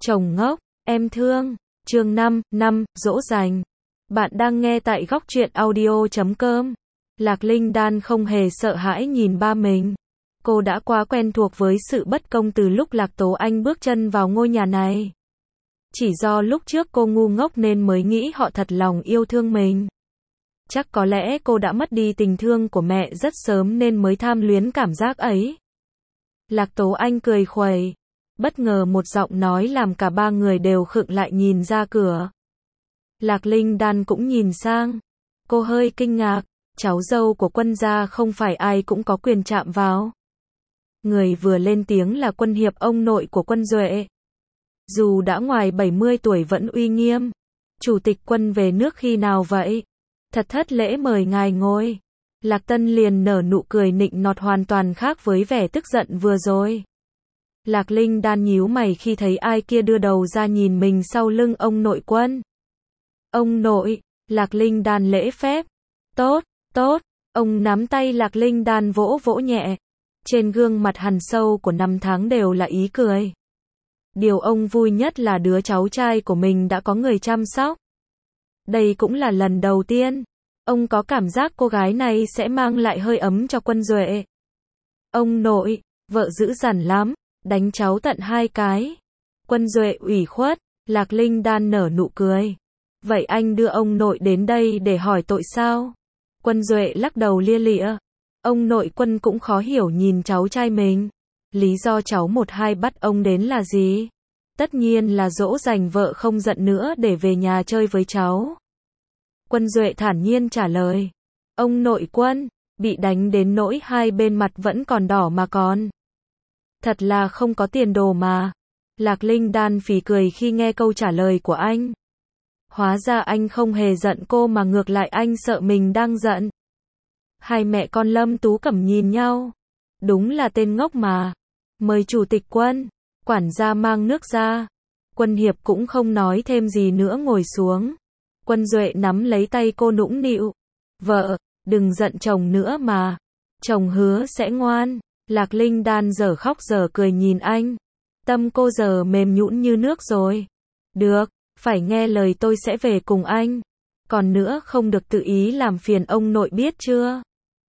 Chồng ngốc, em thương. Chương 5, dỗ dành. Bạn đang nghe tại góc truyện audio.com. Lạc Linh Đan không hề sợ hãi nhìn ba mình. Cô đã quá quen thuộc với sự bất công từ lúc Lạc Tố Anh bước chân vào ngôi nhà này. Chỉ do lúc trước cô ngu ngốc nên mới nghĩ họ thật lòng yêu thương mình. Chắc có lẽ cô đã mất đi tình thương của mẹ rất sớm nên mới tham luyến cảm giác ấy. Lạc Tố Anh cười khuẩy. Bất ngờ một giọng nói làm cả ba người đều khựng lại nhìn ra cửa. Lạc Linh Đan cũng nhìn sang. Cô hơi kinh ngạc, cháu dâu của Quân gia không phải ai cũng có quyền chạm vào. Người vừa lên tiếng là Quân Hiệp, ông nội của Quân Duệ. Dù đã ngoài 70 tuổi vẫn uy nghiêm. Chủ tịch Quân về nước khi nào vậy? Thật thất lễ mời ngài ngồi. Lạc Tân liền nở nụ cười nịnh nọt hoàn toàn khác với vẻ tức giận vừa rồi. Lạc Linh Đan nhíu mày khi thấy ai kia đưa đầu ra nhìn mình sau lưng ông nội Quân. Ông nội, Lạc Linh Đan lễ phép. Tốt, tốt, ông nắm tay Lạc Linh Đan vỗ vỗ nhẹ. Trên gương mặt hằn sâu của năm tháng đều là ý cười. Điều ông vui nhất là đứa cháu trai của mình đã có người chăm sóc. Đây cũng là lần đầu tiên. Ông có cảm giác cô gái này sẽ mang lại hơi ấm cho Quân Duệ. Ông nội, vợ dữ dằn lắm, đánh cháu tận 2 cái. Quân Duệ ủy khuất, Lạc Linh Đan nở nụ cười. Vậy anh đưa ông nội đến đây để hỏi tội sao? Quân Duệ lắc đầu lia lịa. Ông nội Quân cũng khó hiểu nhìn cháu trai mình. Lý do cháu một hai bắt ông đến là gì? Tất nhiên là dỗ dành vợ không giận nữa để về nhà chơi với cháu. Quân Duệ thản nhiên trả lời. Ông nội Quân, bị đánh đến nỗi hai bên mặt vẫn còn đỏ mà còn. Thật là không có tiền đồ mà. Lạc Linh Đan phì cười khi nghe câu trả lời của anh. Hóa ra anh không hề giận cô mà ngược lại anh sợ mình đang giận. Hai mẹ con Lâm Tú Cẩm nhìn nhau. Đúng là tên ngốc mà. Mời chủ tịch Quân. Quản gia mang nước ra. Quân Hiệp cũng không nói thêm gì nữa ngồi xuống. Quân Duệ nắm lấy tay cô nũng nịu. Vợ, đừng giận chồng nữa mà. Chồng hứa sẽ ngoan. Lạc Linh Đan giờ khóc giờ cười nhìn anh. Tâm cô giờ mềm nhũn như nước rồi. Được, phải nghe lời tôi sẽ về cùng anh. Còn nữa không được tự ý làm phiền ông nội biết chưa?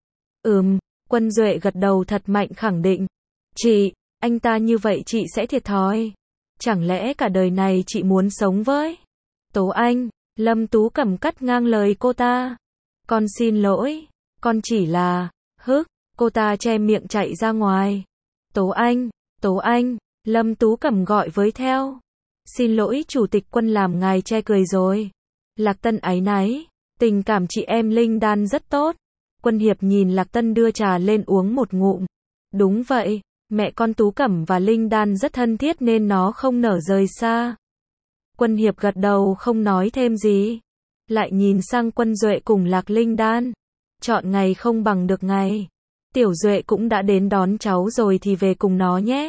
Quân Duệ gật đầu thật mạnh khẳng định. Chị, anh ta như vậy chị sẽ thiệt thòi. Chẳng lẽ cả đời này chị muốn sống với Tố Anh? Lâm Tú Cẩm cắt ngang lời cô ta. Con xin lỗi, con chỉ là, cô ta che miệng chạy ra ngoài. Tố Anh, Lâm Tú Cẩm gọi với theo. Xin lỗi chủ tịch Quân làm ngài che cười rồi. Lạc Tân áy náy, tình cảm chị em Linh Đan rất tốt. Quân Hiệp nhìn Lạc Tân đưa trà lên uống một ngụm. Đúng vậy, mẹ con Tú Cẩm và Linh Đan rất thân thiết nên nó không nở rời xa. Quân Hiệp gật đầu không nói thêm gì. Lại nhìn sang Quân Duệ cùng Lạc Linh Đan. Chọn ngày không bằng được ngày. Tiểu Duệ cũng đã đến đón cháu rồi thì về cùng nó nhé.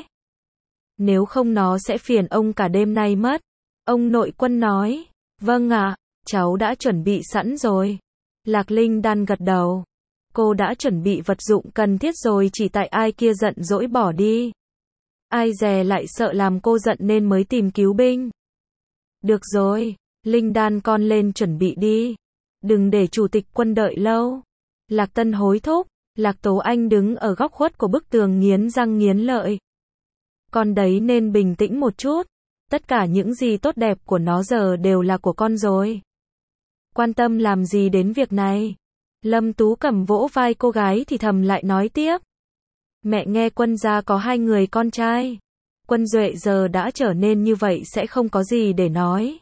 Nếu không nó sẽ phiền ông cả đêm nay mất. Ông nội Quân nói. Vâng ạ, cháu đã chuẩn bị sẵn rồi. Lạc Linh Đan gật đầu. Cô đã chuẩn bị vật dụng cần thiết rồi chỉ tại ai kia giận dỗi bỏ đi. Ai dè lại sợ làm cô giận nên mới tìm cứu binh. Được rồi, Linh Đan con lên chuẩn bị đi. Đừng để chủ tịch Quân đợi lâu. Lạc Tân hối thúc. Lạc Tố Anh đứng ở góc khuất của bức tường nghiến răng nghiến lợi. Con đấy nên bình tĩnh một chút. Tất cả những gì tốt đẹp của nó giờ đều là của con rồi. Quan tâm làm gì đến việc này? Lâm Tú Cẩm vỗ vai cô gái thì thầm lại nói tiếp. Mẹ nghe Quân gia có 2 người con trai. Quân Duệ giờ đã trở nên như vậy sẽ không có gì để nói.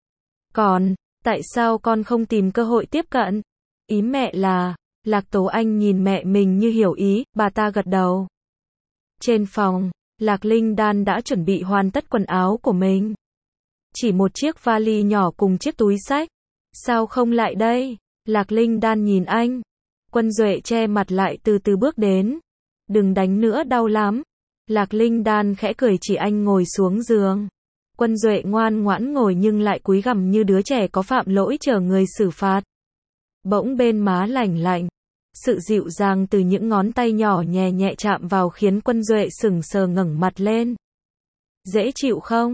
Còn, tại sao con không tìm cơ hội tiếp cận? Ý mẹ là, Lạc Tố Anh nhìn mẹ mình như hiểu ý, bà ta gật đầu. Trên phòng, Lạc Linh Đan đã chuẩn bị hoàn tất quần áo của mình. Chỉ một chiếc vali nhỏ cùng chiếc túi xách. Sao không lại đây? Lạc Linh Đan nhìn anh. Quân Duệ che mặt lại từ từ bước đến. Đừng đánh nữa đau lắm. Lạc Linh Đan khẽ cười chỉ anh ngồi xuống giường. Quân Duệ ngoan ngoãn ngồi nhưng lại cúi gằm như đứa trẻ có phạm lỗi chờ người xử phạt. Bỗng bên má lạnh lạnh. Sự dịu dàng từ những ngón tay nhỏ nhẹ nhẹ chạm vào khiến Quân Duệ sững sờ ngẩng mặt lên. Dễ chịu không?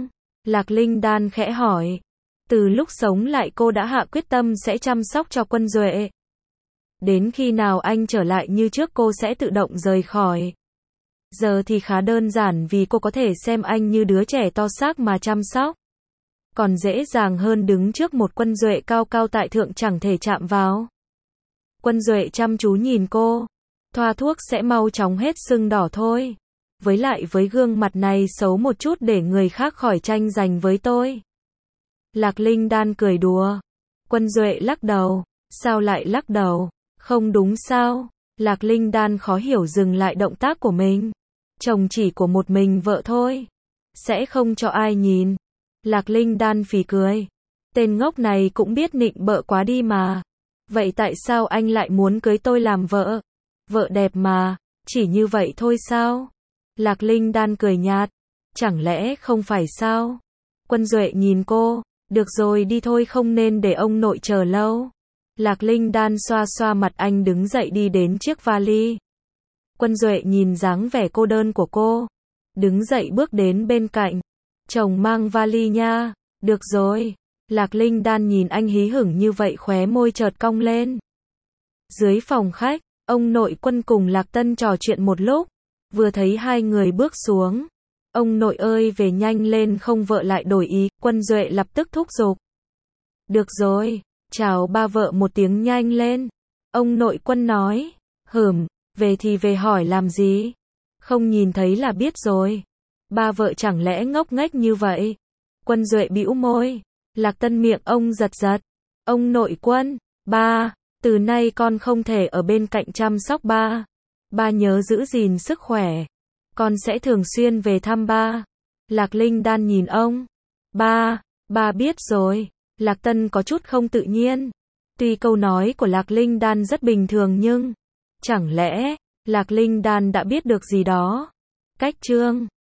Lạc Linh Đan khẽ hỏi. Từ lúc sống lại cô đã hạ quyết tâm sẽ chăm sóc cho Quân Duệ. Đến khi nào anh trở lại như trước cô sẽ tự động rời khỏi. Giờ thì khá đơn giản vì cô có thể xem anh như đứa trẻ to xác mà chăm sóc. Còn dễ dàng hơn đứng trước một Quân Duệ cao cao tại thượng chẳng thể chạm vào. Quân Duệ chăm chú nhìn cô. Thoa thuốc sẽ mau chóng hết sưng đỏ thôi. Với lại với gương mặt này xấu một chút để người khác khỏi tranh giành với tôi. Lạc Linh Đan cười đùa. Quân Duệ lắc đầu. Sao lại lắc đầu? Không đúng sao? Lạc Linh Đan khó hiểu dừng lại động tác của mình. Chồng chỉ của một mình vợ thôi. Sẽ không cho ai nhìn. Lạc Linh Đan phì cười. Tên ngốc này cũng biết nịnh bợ quá đi mà. Vậy tại sao anh lại muốn cưới tôi làm vợ? Vợ đẹp mà, chỉ như vậy thôi sao? Lạc Linh Đan cười nhạt. Chẳng lẽ không phải sao? Quân Duệ nhìn cô. Được rồi đi thôi không nên để ông nội chờ lâu. Lạc Linh Đan xoa xoa mặt anh đứng dậy đi đến chiếc vali. Quân Duệ nhìn dáng vẻ cô đơn của cô. Đứng dậy bước đến bên cạnh. Chồng mang vali nha. Được rồi. Lạc Linh Đan nhìn anh hí hửng như vậy khóe môi chợt cong lên. Dưới phòng khách, ông nội Quân cùng Lạc Tân trò chuyện một lúc. Vừa thấy hai người bước xuống. Ông nội ơi về nhanh lên không vợ lại đổi ý. Quân Duệ lập tức thúc giục. Được rồi. Chào ba vợ một tiếng nhanh lên. Ông nội Quân nói. Về thì về hỏi làm gì? Không nhìn thấy là biết rồi. Ba vợ chẳng lẽ ngốc nghếch như vậy? Quân Duệ bĩu môi. Lạc Tân miệng ông giật giật. Ông nội Quân. Ba. Từ nay con không thể ở bên cạnh chăm sóc ba. Ba nhớ giữ gìn sức khỏe. Con sẽ thường xuyên về thăm ba. Lạc Linh Đan nhìn ông. Ba biết rồi. Lạc Tân có chút không tự nhiên. Tuy câu nói của Lạc Linh Đan rất bình thường nhưng chẳng lẽ Lạc Linh Đan đã biết được gì đó? Cách chương